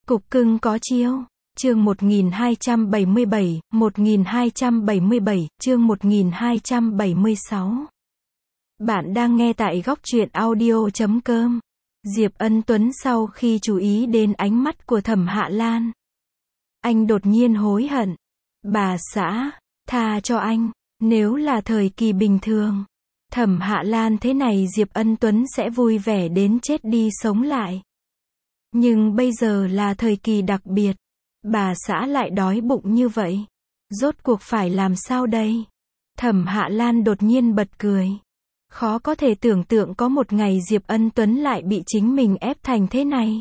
Cục cưng có chiêu. Chương 1277, 1277, chương 1276. Bạn đang nghe tại góc truyện audio.com. Diệp Ân Tuấn sau khi chú ý đến ánh mắt của Thẩm Hạ Lan, anh đột nhiên hối hận. Bà xã, tha cho anh. Nếu là thời kỳ bình thường, Thẩm Hạ Lan thế này Diệp Ân Tuấn sẽ vui vẻ đến chết đi sống lại. Nhưng bây giờ là thời kỳ đặc biệt. Bà xã lại đói bụng như vậy. Rốt cuộc phải làm sao đây? Thẩm Hạ Lan đột nhiên bật cười. Khó có thể tưởng tượng có một ngày Diệp Ân Tuấn lại bị chính mình ép thành thế này.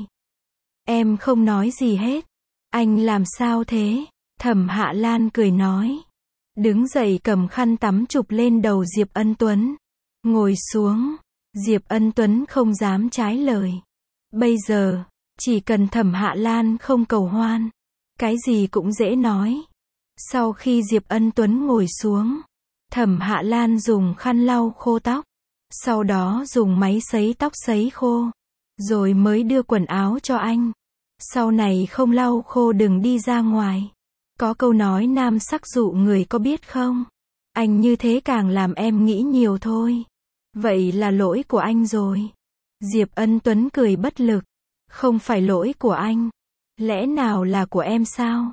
Em không nói gì hết. Anh làm sao thế? Thẩm Hạ Lan cười nói. Đứng dậy cầm khăn tắm chụp lên đầu Diệp Ân Tuấn. Ngồi xuống. Diệp Ân Tuấn không dám trái lời. Bây giờ, chỉ cần Thẩm Hạ Lan không cầu hoan, cái gì cũng dễ nói. Sau khi Diệp Ân Tuấn ngồi xuống, Thẩm Hạ Lan dùng khăn lau khô tóc, sau đó dùng máy sấy tóc sấy khô, rồi mới đưa quần áo cho anh. Sau này không lau khô đừng đi ra ngoài. Có câu nói nam sắc dụ người có biết không? Anh như thế càng làm em nghĩ nhiều thôi. Vậy là lỗi của anh rồi. Diệp Ân Tuấn cười bất lực. Không phải lỗi của anh. Lẽ nào là của em sao?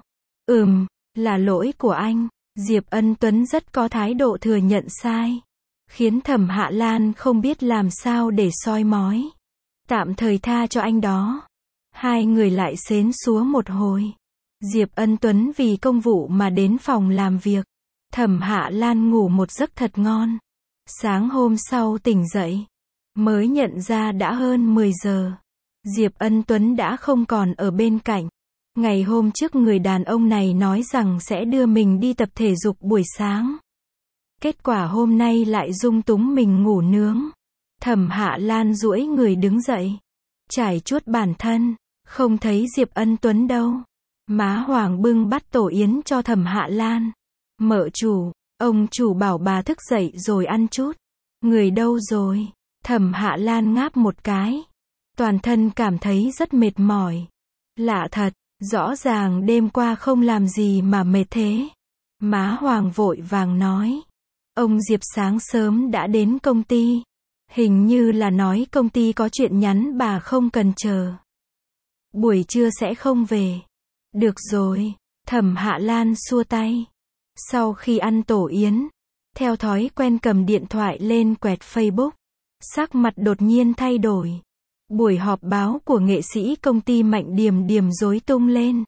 Là lỗi của anh. Diệp Ân Tuấn rất có thái độ thừa nhận sai, khiến Thẩm Hạ Lan không biết làm sao để soi mói. Tạm thời tha cho anh đó. Hai người lại xến xúa một hồi. Diệp Ân Tuấn vì công vụ mà đến phòng làm việc. Thẩm Hạ Lan ngủ một giấc thật ngon. Sáng hôm sau tỉnh dậy, mới nhận ra đã hơn 10 giờ. Diệp Ân Tuấn đã không còn ở bên cạnh. Ngày hôm trước người đàn ông này nói rằng sẽ đưa mình đi tập thể dục buổi sáng. Kết quả hôm nay lại dung túng mình ngủ nướng. Thẩm Hạ Lan duỗi người đứng dậy, trải chuốt bản thân, không thấy Diệp Ân Tuấn đâu. Má Hoàng bưng bát tổ yến cho Thẩm Hạ Lan. Mợ chủ, ông chủ bảo bà thức dậy rồi ăn chút. Người đâu rồi? Thẩm Hạ Lan ngáp một cái. Toàn thân cảm thấy rất mệt mỏi. Lạ thật, rõ ràng đêm qua không làm gì mà mệt thế. Má Hoàng vội vàng nói. Ông Diệp sáng sớm đã đến công ty. Hình như là nói công ty có chuyện nhắn bà không cần chờ. Buổi trưa sẽ không về. Được rồi. Thẩm Hạ Lan xua tay. Sau khi ăn tổ yến, theo thói quen cầm điện thoại lên quẹt Facebook. Sắc mặt đột nhiên thay đổi. Buổi họp báo của nghệ sĩ công ty Mạnh Điềm Điềm rối tung lên.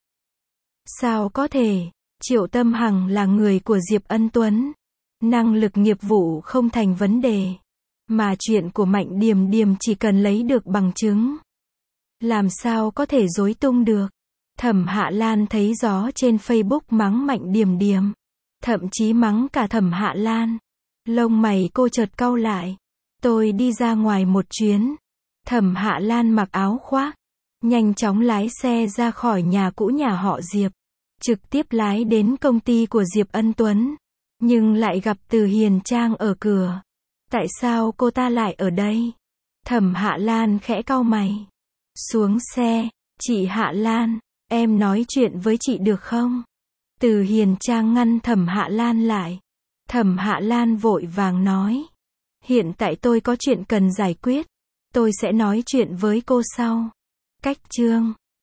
Sao có thể? Triệu Tâm Hằng là người của Diệp Ân Tuấn. Năng lực nghiệp vụ không thành vấn đề. Mà chuyện của Mạnh Điềm Điềm chỉ cần lấy được bằng chứng. Làm sao có thể rối tung được? Thẩm Hạ Lan thấy gió trên Facebook mắng Mạnh Điềm Điềm. Thậm chí mắng cả Thẩm Hạ Lan. Lông mày cô chợt cau lại. Tôi đi ra ngoài một chuyến. Thẩm Hạ Lan mặc áo khoác, nhanh chóng lái xe ra khỏi nhà cũ nhà họ Diệp, trực tiếp lái đến công ty của Diệp Ân Tuấn, nhưng lại gặp Từ Hiền Trang ở cửa. Tại sao cô ta lại ở đây? Thẩm Hạ Lan khẽ cau mày. Xuống xe, chị Hạ Lan, em nói chuyện với chị được không? Từ Hiền Trang ngăn Thẩm Hạ Lan lại. Thẩm Hạ Lan vội vàng nói. Hiện tại tôi có chuyện cần giải quyết. Tôi sẽ nói chuyện với cô sau. Cách chương